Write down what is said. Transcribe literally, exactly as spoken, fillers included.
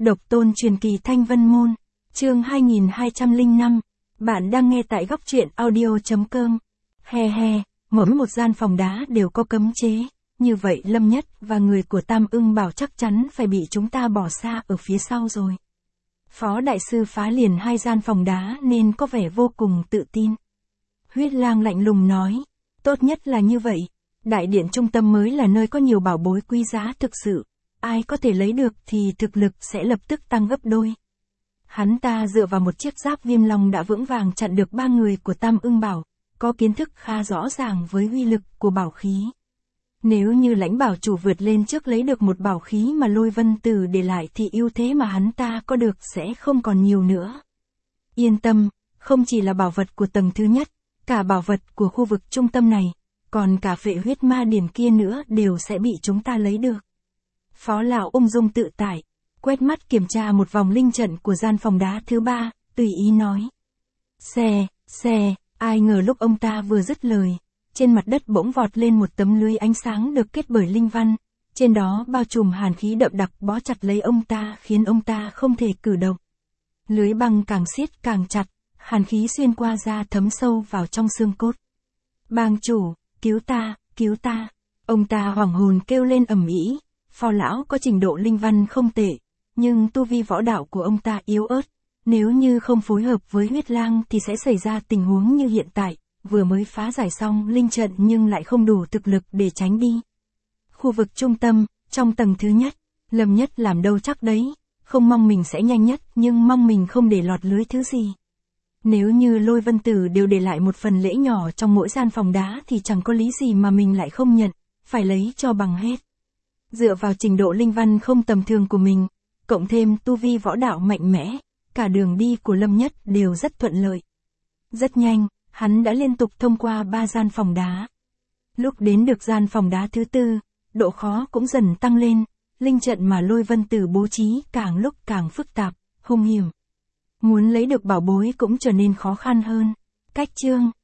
Độc tôn truyền kỳ Thanh Vân Môn, chương hai nghìn hai trăm lẻ năm, bạn đang nghe tại góc truyện audio.com. He he, mỗi một gian phòng đá đều có cấm chế, như vậy Lâm Nhất và người của Tam Ưng Bảo chắc chắn phải bị chúng ta bỏ xa ở phía sau rồi. Phó đại sư phá liền hai gian phòng đá nên có vẻ vô cùng tự tin. Huyết Lang lạnh lùng nói, tốt nhất là như vậy, đại điện trung tâm mới là nơi có nhiều bảo bối quý giá thực sự. Ai có thể lấy được thì thực lực sẽ lập tức tăng gấp đôi. Hắn ta dựa vào một chiếc giáp viêm long đã vững vàng chặn được ba người của Tam Ưng Bảo, có kiến thức khá rõ ràng với uy lực của bảo khí. Nếu như Lãnh Bảo chủ vượt lên trước lấy được một bảo khí mà Lôi Vân Tử để lại thì ưu thế mà hắn ta có được sẽ không còn nhiều nữa. Yên tâm, không chỉ là bảo vật của tầng thứ nhất, cả bảo vật của khu vực trung tâm này, còn cả phệ huyết ma điểm kia nữa đều sẽ bị chúng ta lấy được. Phó lão ung dung tự tại, quét mắt kiểm tra một vòng linh trận của gian phòng đá thứ ba, tùy ý nói. Xe, xe, ai ngờ lúc ông ta vừa dứt lời, trên mặt đất bỗng vọt lên một tấm lưới ánh sáng được kết bởi linh văn, trên đó bao trùm hàn khí đậm đặc bó chặt lấy ông ta khiến ông ta không thể cử động. Lưới băng càng siết càng chặt, hàn khí xuyên qua da thấm sâu vào trong xương cốt. Bang chủ, cứu ta, cứu ta, ông ta hoảng hồn kêu lên ầm ĩ. Phó lão có trình độ linh văn không tệ, nhưng tu vi võ đạo của ông ta yếu ớt, nếu như không phối hợp với Huyết Lang thì sẽ xảy ra tình huống như hiện tại, vừa mới phá giải xong linh trận nhưng lại không đủ thực lực để tránh đi. Khu vực trung tâm, trong tầng thứ nhất, Lâm Nhất làm đâu chắc đấy, không mong mình sẽ nhanh nhất nhưng mong mình không để lọt lưới thứ gì. Nếu như Lôi Vân Tử đều để lại một phần lễ nhỏ trong mỗi gian phòng đá thì chẳng có lý gì mà mình lại không nhận, phải lấy cho bằng hết. Dựa vào trình độ linh văn không tầm thường của mình, cộng thêm tu vi võ đạo mạnh mẽ, cả đường đi của Lâm Nhất đều rất thuận lợi. Rất nhanh, hắn đã liên tục thông qua ba gian phòng đá. Lúc đến được gian phòng đá thứ tư, độ khó cũng dần tăng lên, linh trận mà Lôi Vân Tử bố trí càng lúc càng phức tạp, hung hiểm. Muốn lấy được bảo bối cũng trở nên khó khăn hơn. Cách chương